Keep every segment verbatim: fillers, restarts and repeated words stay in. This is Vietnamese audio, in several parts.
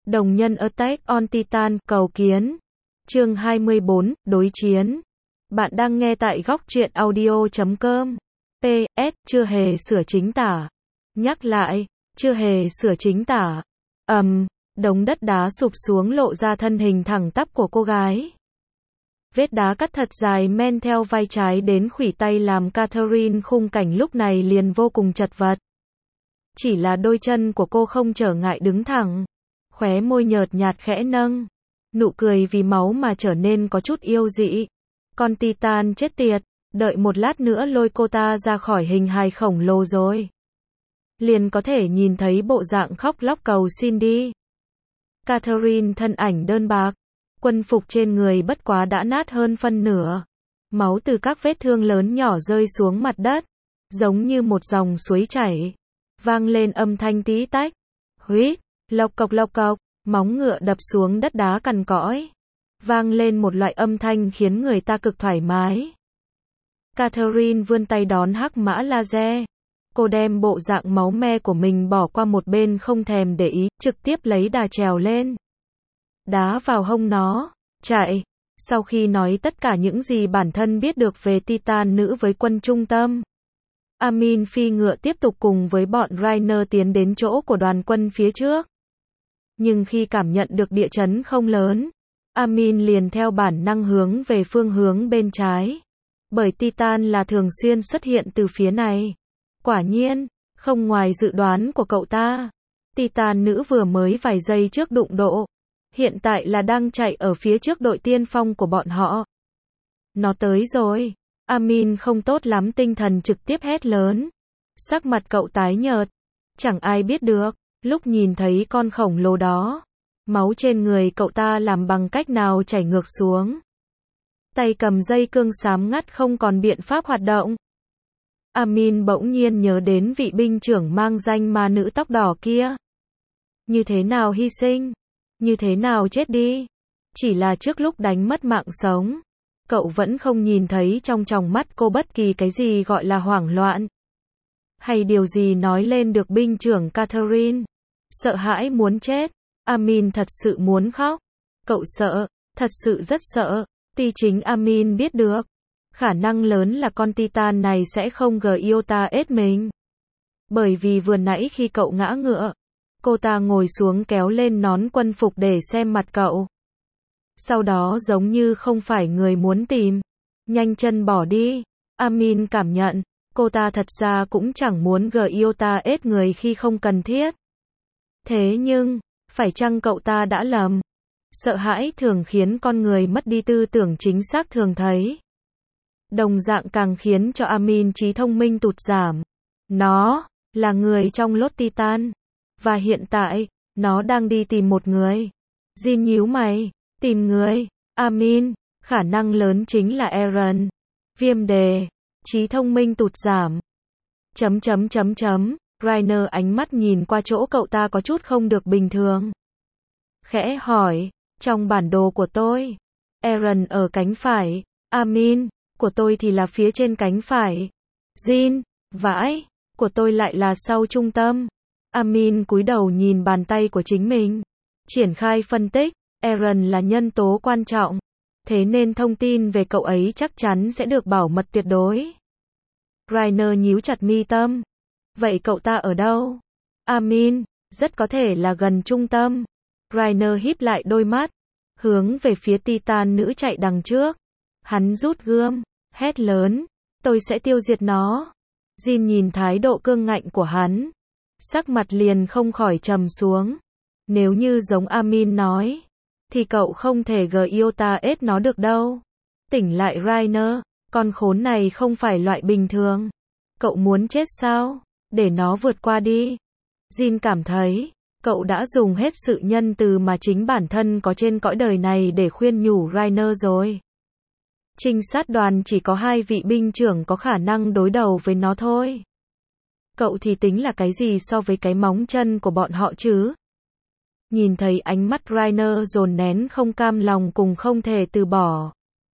Đồng nhân Attack on Titan, cầu kiến. Chương hai mươi bốn, đối chiến. Bạn đang nghe tại góc truyện audio chấm com. pê ét, chưa hề sửa chính tả. Nhắc lại, chưa hề sửa chính tả. Ầm, um, đống đất đá sụp xuống lộ ra thân hình thẳng tắp của cô gái. Vết đá cắt thật dài men theo vai trái đến khuỷu tay làm Catherine khung cảnh lúc này liền vô cùng chật vật. Chỉ là đôi chân của cô không trở ngại đứng thẳng. Khóe môi nhợt nhạt khẽ nâng. Nụ cười vì máu mà trở nên có chút yêu dị. Con Titan chết tiệt, đợi một lát nữa lôi cô ta ra khỏi hình hài khổng lồ rồi. Liền có thể nhìn thấy bộ dạng khóc lóc cầu xin đi. Catherine thân ảnh đơn bạc. Quân phục trên người bất quá đã nát hơn phân nửa. Máu từ các vết thương lớn nhỏ rơi xuống mặt đất. Giống như một dòng suối chảy. Vang lên âm thanh tí tách. Huýt, lộc cộc lộc cộc, móng ngựa đập xuống đất đá cằn cõi. Vang lên một loại âm thanh khiến người ta cực thoải mái. Catherine vươn tay đón hắc mã laser. Cô đem bộ dạng máu me của mình bỏ qua một bên không thèm để ý, trực tiếp lấy đà trèo lên. Đá vào hông nó, chạy. Sau khi nói tất cả những gì bản thân biết được về Titan nữ với quân trung tâm, Amin phi ngựa tiếp tục cùng với bọn Rainer tiến đến chỗ của đoàn quân phía trước. Nhưng khi cảm nhận được địa chấn không lớn, Amin liền theo bản năng hướng về phương hướng bên trái. Bởi Titan là thường xuyên xuất hiện từ phía này. Quả nhiên, không ngoài dự đoán của cậu ta, Titan nữ vừa mới vài giây trước đụng độ. Hiện tại là đang chạy ở phía trước đội tiên phong của bọn họ. Nó tới rồi. Amin không tốt lắm tinh thần trực tiếp hét lớn. Sắc mặt cậu tái nhợt. Chẳng ai biết được, lúc nhìn thấy con khổng lồ đó, máu trên người cậu ta làm bằng cách nào chảy ngược xuống. Tay cầm dây cương xám ngắt không còn biện pháp hoạt động. Amin bỗng nhiên nhớ đến vị binh trưởng mang danh ma nữ tóc đỏ kia. Như thế nào hy sinh? Như thế nào chết đi? Chỉ là trước lúc đánh mất mạng sống, cậu vẫn không nhìn thấy trong tròng mắt cô bất kỳ cái gì gọi là hoảng loạn. Hay điều gì nói lên được binh trưởng Catherine. Sợ hãi muốn chết. Amin thật sự muốn khóc. Cậu sợ, thật sự rất sợ. Tuy chính Amin biết được, khả năng lớn là con Titan này sẽ không Giota ết mình. Bởi vì vừa nãy khi cậu ngã ngựa, cô ta ngồi xuống kéo lên nón quân phục để xem mặt cậu. Sau đó giống như không phải người muốn tìm. Nhanh chân bỏ đi. Amin cảm nhận, cô ta thật ra cũng chẳng muốn Giota ết người khi không cần thiết. Thế nhưng, phải chăng cậu ta đã lầm? Sợ hãi thường khiến con người mất đi tư tưởng chính xác thường thấy. Đồng dạng càng khiến cho Amin trí thông minh tụt giảm. Nó là người trong lốt Titan. Và hiện tại, nó đang đi tìm một người. Jin nhíu mày. Tìm người. Amin, khả năng lớn chính là Eren. Viêm đề. Trí thông minh tụt giảm. Chấm chấm chấm chấm. Rainer ánh mắt nhìn qua chỗ cậu ta có chút không được bình thường. Khẽ hỏi. Trong bản đồ của tôi, Eren ở cánh phải. Amin, của tôi thì là phía trên cánh phải. Jin, vãi, của tôi lại là sau trung tâm. Amin cúi đầu nhìn bàn tay của chính mình. Triển khai phân tích, Eren là nhân tố quan trọng. Thế nên thông tin về cậu ấy chắc chắn sẽ được bảo mật tuyệt đối. Rainer nhíu chặt mi tâm. Vậy cậu ta ở đâu? Amin, rất có thể là gần trung tâm. Rainer híp lại đôi mắt, hướng về phía Titan nữ chạy đằng trước. Hắn rút gươm, hét lớn, tôi sẽ tiêu diệt nó. Jin nhìn thái độ cương ngạnh của hắn, sắc mặt liền không khỏi trầm xuống. Nếu như giống Amin nói, thì cậu không thể Giota ết nó được đâu. Tỉnh lại Rainer, con khốn này không phải loại bình thường. Cậu muốn chết sao? Để nó vượt qua đi. Jin cảm thấy, cậu đã dùng hết sự nhân từ mà chính bản thân có trên cõi đời này để khuyên nhủ Rainer rồi. Trinh sát đoàn chỉ có hai vị binh trưởng có khả năng đối đầu với nó thôi. Cậu thì tính là cái gì so với cái móng chân của bọn họ chứ? Nhìn thấy ánh mắt Rainer dồn nén không cam lòng cùng không thể từ bỏ.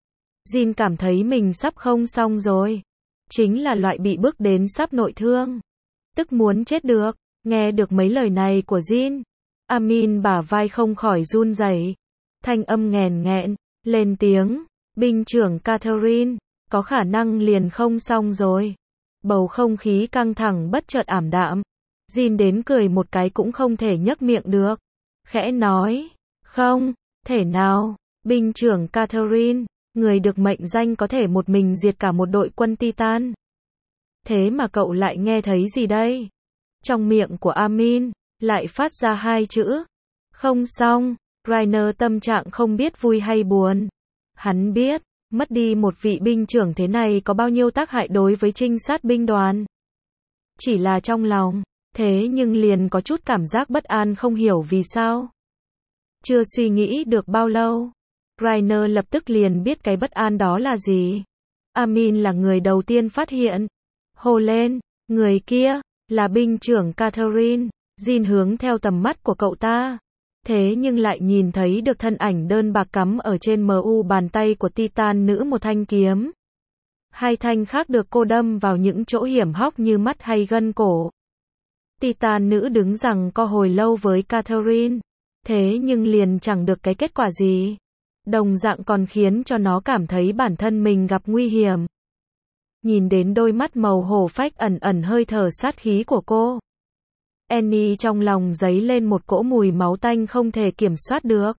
Jin cảm thấy mình sắp không xong rồi. Chính là loại bị bước đến sắp nội thương. Tức muốn chết được. Nghe được mấy lời này của Jin, Amin bả vai không khỏi run rẩy. Thanh âm nghèn nghẹn, lên tiếng, binh trưởng Catherine, có khả năng liền không xong rồi. Bầu không khí căng thẳng bất chợt ảm đạm. Jin đến cười một cái cũng không thể nhấc miệng được. Khẽ nói, không, thể nào, binh trưởng Catherine, người được mệnh danh có thể một mình diệt cả một đội quân Titan. Thế mà cậu lại nghe thấy gì đây? Trong miệng của Amin, lại phát ra hai chữ. Không xong, Rainer tâm trạng không biết vui hay buồn. Hắn biết, mất đi một vị binh trưởng thế này có bao nhiêu tác hại đối với trinh sát binh đoàn. Chỉ là trong lòng, thế nhưng liền có chút cảm giác bất an không hiểu vì sao. Chưa suy nghĩ được bao lâu, Rainer lập tức liền biết cái bất an đó là gì. Amin là người đầu tiên phát hiện. Hô lên, người kia, là binh trưởng Catherine. Jin hướng theo tầm mắt của cậu ta. Thế nhưng lại nhìn thấy được thân ảnh đơn bạc cắm ở trên mu bàn tay của Titan nữ một thanh kiếm. Hai thanh khác được cô đâm vào những chỗ hiểm hóc như mắt hay gân cổ. Titan nữ đứng rằng co hồi lâu với Catherine. Thế nhưng liền chẳng được cái kết quả gì. Đồng dạng còn khiến cho nó cảm thấy bản thân mình gặp nguy hiểm. Nhìn đến đôi mắt màu hổ phách ẩn ẩn hơi thở sát khí của cô, Annie trong lòng dấy lên một cỗ mùi máu tanh không thể kiểm soát được.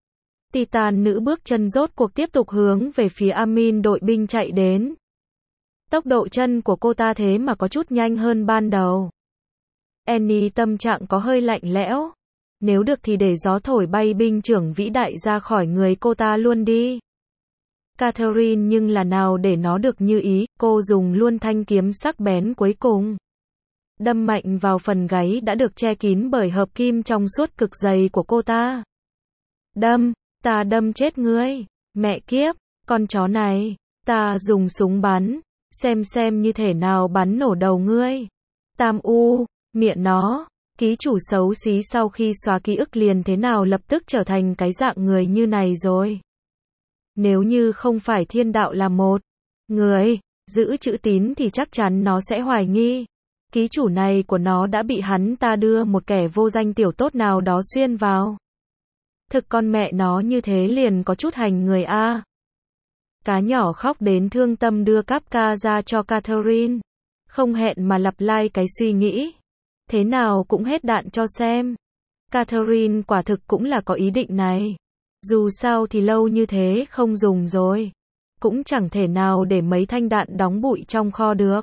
Titan nữ bước chân rốt cuộc tiếp tục hướng về phía Amin đội binh chạy đến. Tốc độ chân của cô ta thế mà có chút nhanh hơn ban đầu. Annie tâm trạng có hơi lạnh lẽo. Nếu được thì để gió thổi bay binh trưởng vĩ đại ra khỏi người cô ta luôn đi. Catherine nhưng là nào để nó được như ý, cô dùng luôn thanh kiếm sắc bén cuối cùng. Đâm mạnh vào phần gáy đã được che kín bởi hợp kim trong suốt cực dày của cô ta. Đâm, ta đâm chết ngươi, mẹ kiếp, con chó này, ta dùng súng bắn, xem xem như thể nào bắn nổ đầu ngươi. Tam U, miệng nó, ký chủ xấu xí sau khi xóa ký ức liền thế nào lập tức trở thành cái dạng người như này rồi. Nếu như không phải thiên đạo là một người giữ chữ tín thì chắc chắn nó sẽ hoài nghi. Ký chủ này của nó đã bị hắn ta đưa một kẻ vô danh tiểu tốt nào đó xuyên vào. Thực con mẹ nó như thế liền có chút hành người a. Cá nhỏ khóc đến thương tâm đưa cáp ca ra cho Catherine. Không hẹn mà lặp lại cái suy nghĩ. Thế nào cũng hết đạn cho xem. Catherine quả thực cũng là có ý định này. Dù sao thì lâu như thế không dùng rồi. Cũng chẳng thể nào để mấy thanh đạn đóng bụi trong kho được.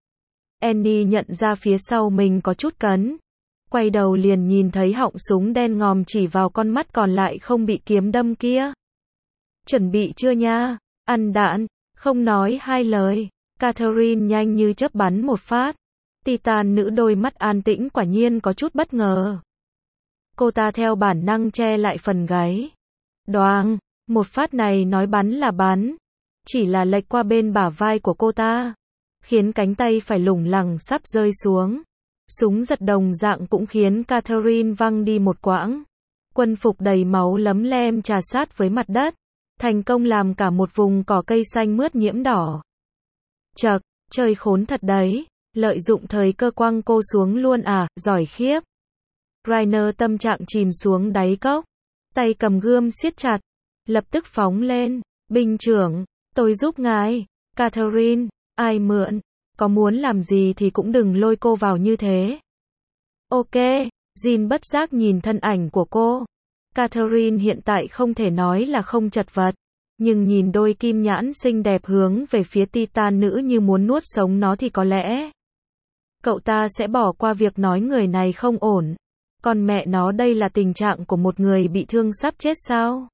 Annie nhận ra phía sau mình có chút cấn. Quay đầu liền nhìn thấy họng súng đen ngòm chỉ vào con mắt còn lại không bị kiếm đâm kia. Chuẩn bị chưa nha? Ăn đạn. Không nói hai lời. Catherine nhanh như chớp bắn một phát. Titan nữ đôi mắt an tĩnh quả nhiên có chút bất ngờ. Cô ta theo bản năng che lại phần gáy. Đoàng, một phát này nói bắn là bắn. Chỉ là lệch qua bên bả vai của cô ta. Khiến cánh tay phải lủng lẳng sắp rơi xuống. Súng giật đồng dạng cũng khiến Catherine văng đi một quãng. Quân phục đầy máu lấm lem trà sát với mặt đất. Thành công làm cả một vùng cỏ cây xanh mướt nhiễm đỏ. Chậc, chơi khốn thật đấy. Lợi dụng thời cơ quăng cô xuống luôn à, giỏi khiếp. Rainer tâm trạng chìm xuống đáy cốc. Tay cầm gươm siết chặt. Lập tức phóng lên. Binh trưởng, tôi giúp ngài. Catherine, ai mượn. Có muốn làm gì thì cũng đừng lôi cô vào như thế. Ok, Jin bất giác nhìn thân ảnh của cô. Catherine hiện tại không thể nói là không chật vật. Nhưng nhìn đôi kim nhãn xinh đẹp hướng về phía Titan nữ như muốn nuốt sống nó thì có lẽ cậu ta sẽ bỏ qua việc nói người này không ổn. Còn mẹ nó đây là tình trạng của một người bị thương sắp chết sao?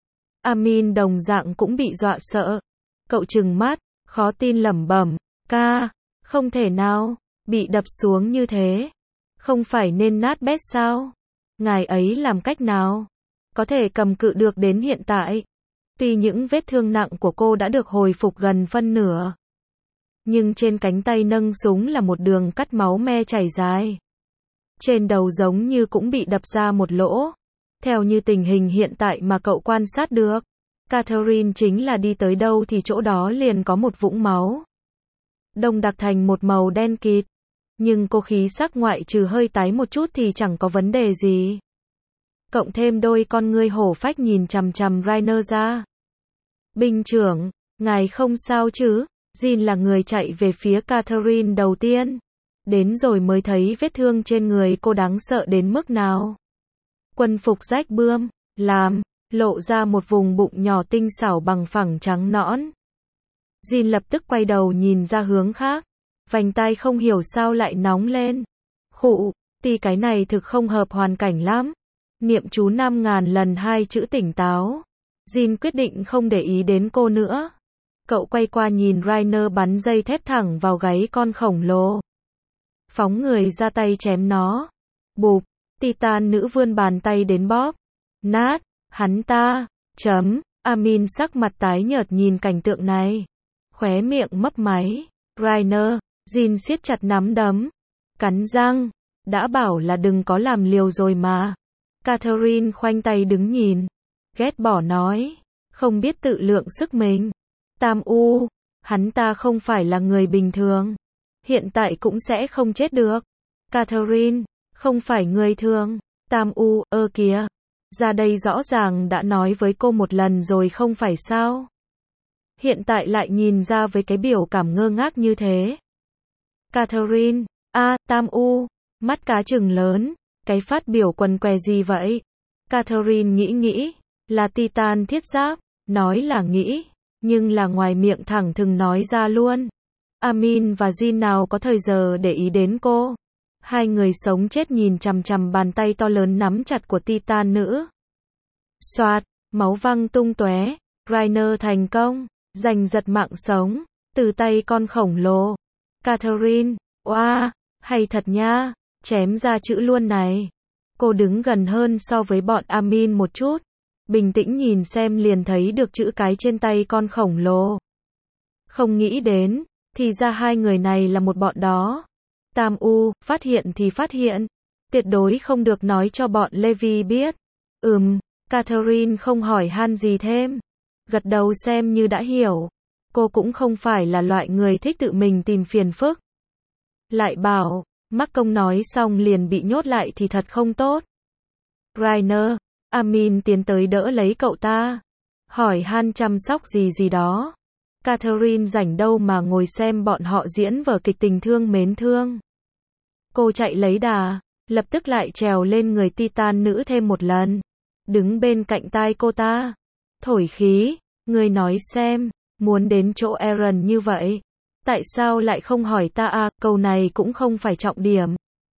Amin đồng dạng cũng bị dọa sợ. Cậu trừng mắt, khó tin lẩm bẩm, ca, không thể nào, bị đập xuống như thế. Không phải nên nát bét sao? Ngài ấy làm cách nào? Có thể cầm cự được đến hiện tại. Tuy những vết thương nặng của cô đã được hồi phục gần phân nửa. Nhưng trên cánh tay nâng súng là một đường cắt máu me chảy dài. Trên đầu giống như cũng bị đập ra một lỗ. Theo như tình hình hiện tại mà cậu quan sát được, Catherine chính là đi tới đâu thì chỗ đó liền có một vũng máu. Đông đặc thành một màu đen kịt. Nhưng cô khí sắc ngoại trừ hơi tái một chút thì chẳng có vấn đề gì. cộng thêm đôi con ngươi hổ phách nhìn chằm chằm Rainer ra. Binh trưởng, ngài không sao chứ? Jin là người chạy về phía Catherine đầu tiên. Đến rồi mới thấy vết thương trên người cô đáng sợ đến mức nào. Quân phục rách bươm, làm, lộ ra một vùng bụng nhỏ tinh xảo bằng phẳng trắng nõn. Jin lập tức quay đầu nhìn ra hướng khác. Vành tai không hiểu sao lại nóng lên. Khụ, thì cái này thực không hợp hoàn cảnh lắm. Niệm chú năm ngàn lần hai chữ tỉnh táo. Jin quyết định không để ý đến cô nữa. Cậu quay qua nhìn Rainer bắn dây thép thẳng vào gáy con khổng lồ. Phóng người ra tay chém nó. Bụp, Titan nữ vươn bàn tay đến bóp. Nát, hắn ta, chấm, Amin sắc mặt tái nhợt nhìn cảnh tượng này. Khóe miệng mấp máy. Rainer, Jin siết chặt nắm đấm. Cắn răng, đã bảo là đừng có làm liều rồi mà. Catherine khoanh tay đứng nhìn. Ghét bỏ nói, không biết tự lượng sức mình. Tam U, hắn ta không phải là người bình thường. Hiện tại cũng sẽ không chết được. Catherine, không phải người thường. Tam U, ơ kìa. Ra đây rõ ràng đã nói với cô một lần rồi không phải sao? Hiện tại lại nhìn ra với cái biểu cảm ngơ ngác như thế. Catherine, a, Tam U, mắt cá trừng lớn. Cái phát biểu quần què gì vậy? Catherine nghĩ nghĩ, là Titan thiết giáp, nói là nghĩ, nhưng là ngoài miệng thẳng thừng nói ra luôn. Amin và Jin nào có thời giờ để ý đến cô. Hai người sống chết nhìn chằm chằm bàn tay to lớn nắm chặt của Titan nữ. Xoạt, máu văng tung tóe, Rainer thành công, giành giật mạng sống, từ tay con khổng lồ. Catherine, oa, hay thật nha, chém ra chữ luôn này. Cô đứng gần hơn so với bọn Amin một chút. Bình tĩnh nhìn xem liền thấy được chữ cái trên tay con khổng lồ. Không nghĩ đến, thì ra hai người này là một bọn đó. Tam U, phát hiện thì phát hiện. Tuyệt đối không được nói cho bọn Levi biết. Ừm, Catherine không hỏi han gì thêm. Gật đầu xem như đã hiểu. Cô cũng không phải là loại người thích tự mình tìm phiền phức. Lại bảo, mắc công nói xong liền bị nhốt lại thì thật không tốt. Rainer, Amin tiến tới đỡ lấy cậu ta. Hỏi han chăm sóc gì gì đó. Catherine rảnh đâu mà ngồi xem bọn họ diễn vở kịch tình thương mến thương. Cô chạy lấy đà, lập tức lại trèo lên người Titan nữ thêm một lần. Đứng bên cạnh tai cô ta. Thổi khí, người nói xem, muốn đến chỗ Aaron như vậy. Tại sao lại không hỏi ta à, câu này cũng không phải trọng điểm.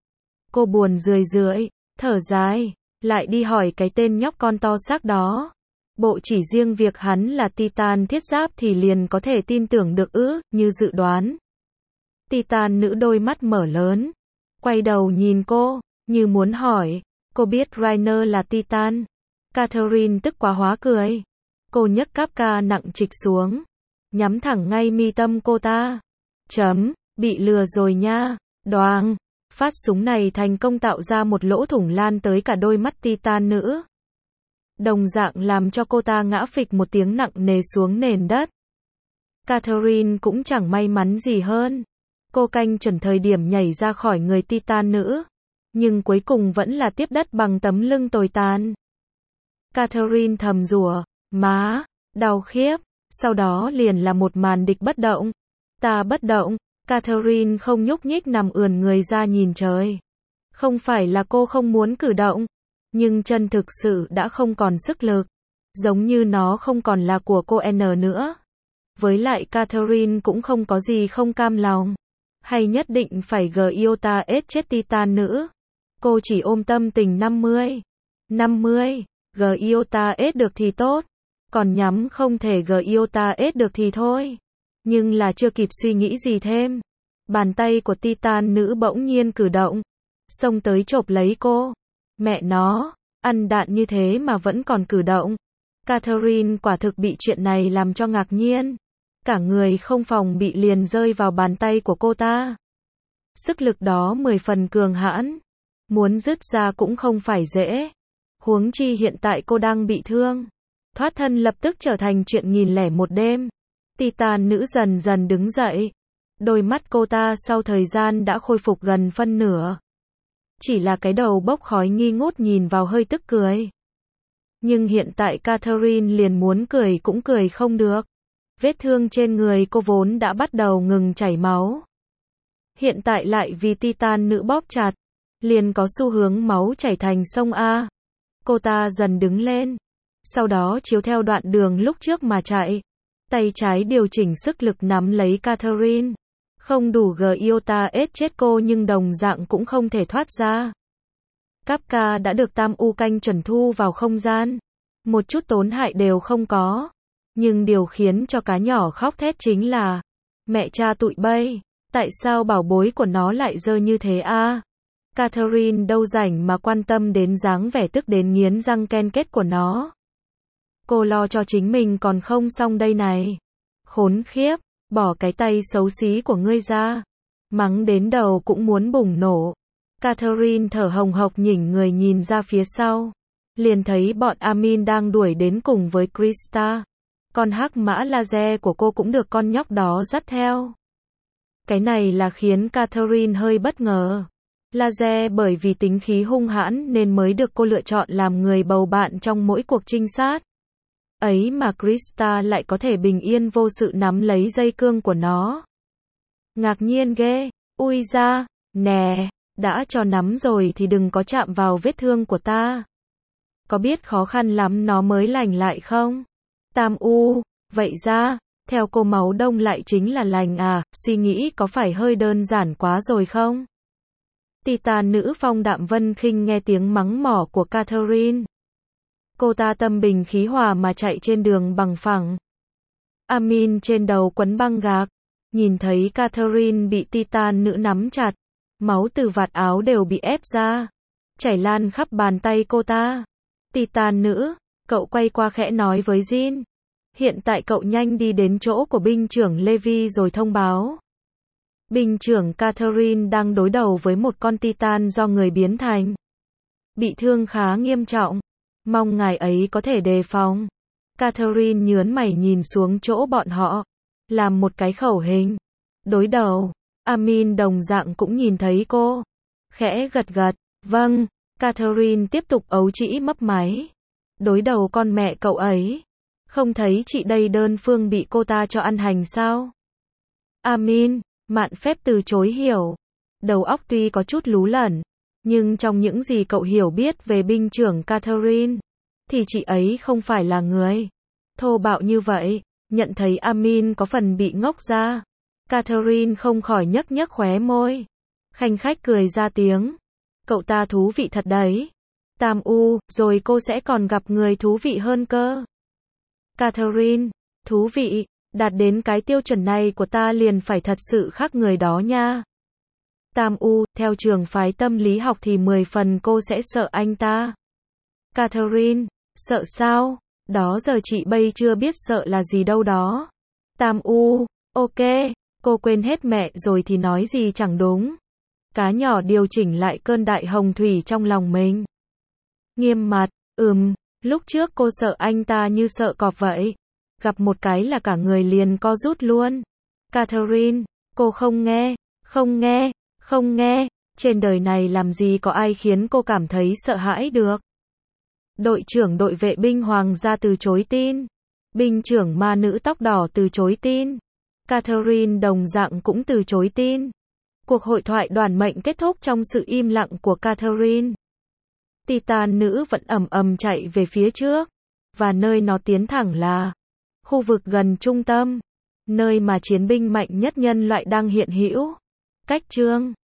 Cô buồn rười rượi, thở dài, lại đi hỏi cái tên nhóc con to xác đó. Bộ chỉ riêng việc hắn là Titan thiết giáp thì liền có thể tin tưởng được ư, như dự đoán. Titan nữ đôi mắt mở lớn, quay đầu nhìn cô, như muốn hỏi, cô biết Rainer là Titan. Catherine tức quá hóa cười. Cô nhấc cáp ca nặng trịch xuống, nhắm thẳng ngay mi tâm cô ta. Chấm, bị lừa rồi nha. Đoàng, phát súng này thành công tạo ra một lỗ thủng lan tới cả đôi mắt Titan nữ. Đồng dạng làm cho cô ta ngã phịch một tiếng nặng nề xuống nền đất. Catherine cũng chẳng may mắn gì hơn. Cô canh chuẩn thời điểm nhảy ra khỏi người Titan nữ. Nhưng cuối cùng vẫn là tiếp đất bằng tấm lưng tồi tàn. Catherine thầm rủa, má, đau khiếp. Sau đó liền là một màn địch bất động. Ta bất động, Catherine không nhúc nhích nằm ườn người ra nhìn trời. Không phải là cô không muốn cử động, nhưng chân thực sự đã không còn sức lực. Giống như nó không còn là của cô N nữa. Với lại Catherine cũng không có gì không cam lòng. Hay nhất định phải g iota s chết Titan nữ. Cô chỉ ôm tâm tình năm mươi. năm mươi, g iota s được thì tốt. Còn nhắm không thể g iota s được thì thôi. Nhưng là chưa kịp suy nghĩ gì thêm. Bàn tay của Titan nữ bỗng nhiên cử động. Xông tới chộp lấy cô. Mẹ nó, ăn đạn như thế mà vẫn còn cử động. Catherine quả thực bị chuyện này làm cho ngạc nhiên. Cả người không phòng bị liền rơi vào bàn tay của cô ta. Sức lực đó mười phần cường hãn. Muốn dứt ra cũng không phải dễ. Huống chi hiện tại cô đang bị thương. Thoát thân lập tức trở thành chuyện nghìn lẻ một đêm. Titan nữ dần dần đứng dậy. Đôi mắt cô ta sau thời gian đã khôi phục gần phân nửa. chỉ là cái đầu bốc khói nghi ngút nhìn vào hơi tức cười. Nhưng hiện tại Catherine liền muốn cười cũng cười không được. Vết thương trên người cô vốn đã bắt đầu ngừng chảy máu. Hiện tại lại vì Titan nữ bóp chặt, liền có xu hướng máu chảy thành sông A. Cô ta dần đứng lên, sau đó chiếu theo đoạn đường lúc trước mà chạy. Tay trái điều chỉnh sức lực nắm lấy Catherine. Không đủ giota ết chết cô nhưng đồng dạng cũng không thể thoát ra. Kapka đã được Tam U canh chuẩn thu vào không gian. Một chút tổn hại đều không có. Nhưng điều khiến cho cá nhỏ khóc thét chính là mẹ cha tụi bay, tại sao bảo bối của nó lại dơ như thế a? À? Catherine đâu rảnh mà quan tâm đến dáng vẻ tức đến nghiến răng ken kết của nó. Cô lo cho chính mình còn không xong đây này. Khốn khiếp, bỏ cái tay xấu xí của ngươi ra. Mắng đến đầu cũng muốn bùng nổ. Catherine thở hồng hộc nhỉnh người nhìn ra phía sau. Liền thấy bọn Amin đang đuổi đến cùng với Krista. Con hắc mã laser của cô cũng được con nhóc đó dắt theo. Cái này là khiến Catherine hơi bất ngờ. Laser bởi vì tính khí hung hãn nên mới được cô lựa chọn làm người bầu bạn trong mỗi cuộc trinh sát. Ấy mà Krista lại có thể bình yên vô sự nắm lấy dây cương của nó. Ngạc nhiên ghê, ui da, nè, đã cho nắm rồi thì đừng có chạm vào vết thương của ta. Có biết khó khăn lắm nó mới lành lại không? Tam U, vậy ra, theo cô máu đông lại chính là lành à, suy nghĩ có phải hơi đơn giản quá rồi không? Titan nữ Phong Đạm Vân Khinh nghe tiếng mắng mỏ của Catherine. Cô ta tâm bình khí hòa mà chạy trên đường bằng phẳng. Amin trên đầu quấn băng gạc, nhìn thấy Catherine bị Titan nữ nắm chặt, máu từ vạt áo đều bị ép ra, chảy lan khắp bàn tay cô ta. Titan nữ, cậu quay qua khẽ nói với Jin. Hiện tại cậu nhanh đi đến chỗ của binh trưởng Levi rồi thông báo. Binh trưởng Catherine đang đối đầu với một con Titan do người biến thành. Bị thương khá nghiêm trọng. Mong ngài ấy có thể đề phòng. Catherine nhớn mày nhìn xuống chỗ bọn họ. Làm một cái khẩu hình. Đối đầu. Amin đồng dạng cũng nhìn thấy cô. Khẽ gật gật. Vâng. Catherine tiếp tục ấu trĩ mấp máy. Đối đầu con mẹ cậu ấy. Không thấy chị đây đơn phương bị cô ta cho ăn hành sao? Amin, mạn phép từ chối hiểu. Đầu óc tuy có chút lú lẫn, nhưng trong những gì cậu hiểu biết về binh trưởng Catherine, thì chị ấy không phải là người thô bạo như vậy. Nhận thấy Amin có phần bị ngốc ra, Catherine không khỏi nhấc nhấc khóe môi. Khanh khách cười ra tiếng. Cậu ta thú vị thật đấy. Tam U, rồi cô sẽ còn gặp người thú vị hơn cơ. Catherine, thú vị, đạt đến cái tiêu chuẩn này của ta liền phải thật sự khác người đó nha. Tam U, theo trường phái tâm lý học thì mười phần cô sẽ sợ anh ta. Catherine, sợ sao? Đó giờ chị bây chưa biết sợ là gì đâu đó. Tam U, ok, cô quên hết mẹ rồi thì nói gì chẳng đúng. Cá nhỏ điều chỉnh lại cơn đại hồng thủy trong lòng mình. Nghiêm mặt, ừm, lúc trước cô sợ anh ta như sợ cọp vậy. Gặp một cái là cả người liền co rút luôn. Catherine, cô không nghe, không nghe, không nghe. Trên đời này làm gì có ai khiến cô cảm thấy sợ hãi được. Đội trưởng đội vệ binh hoàng gia từ chối tin. Binh trưởng ma nữ tóc đỏ từ chối tin. Catherine đồng dạng cũng từ chối tin. Cuộc hội thoại đoàn mệnh kết thúc trong sự im lặng của Catherine. Titan nữ vẫn ầm ầm chạy về phía trước. Và nơi nó tiến thẳng là khu vực gần trung tâm. Nơi mà chiến binh mạnh nhất nhân loại đang hiện hữu. Cách chương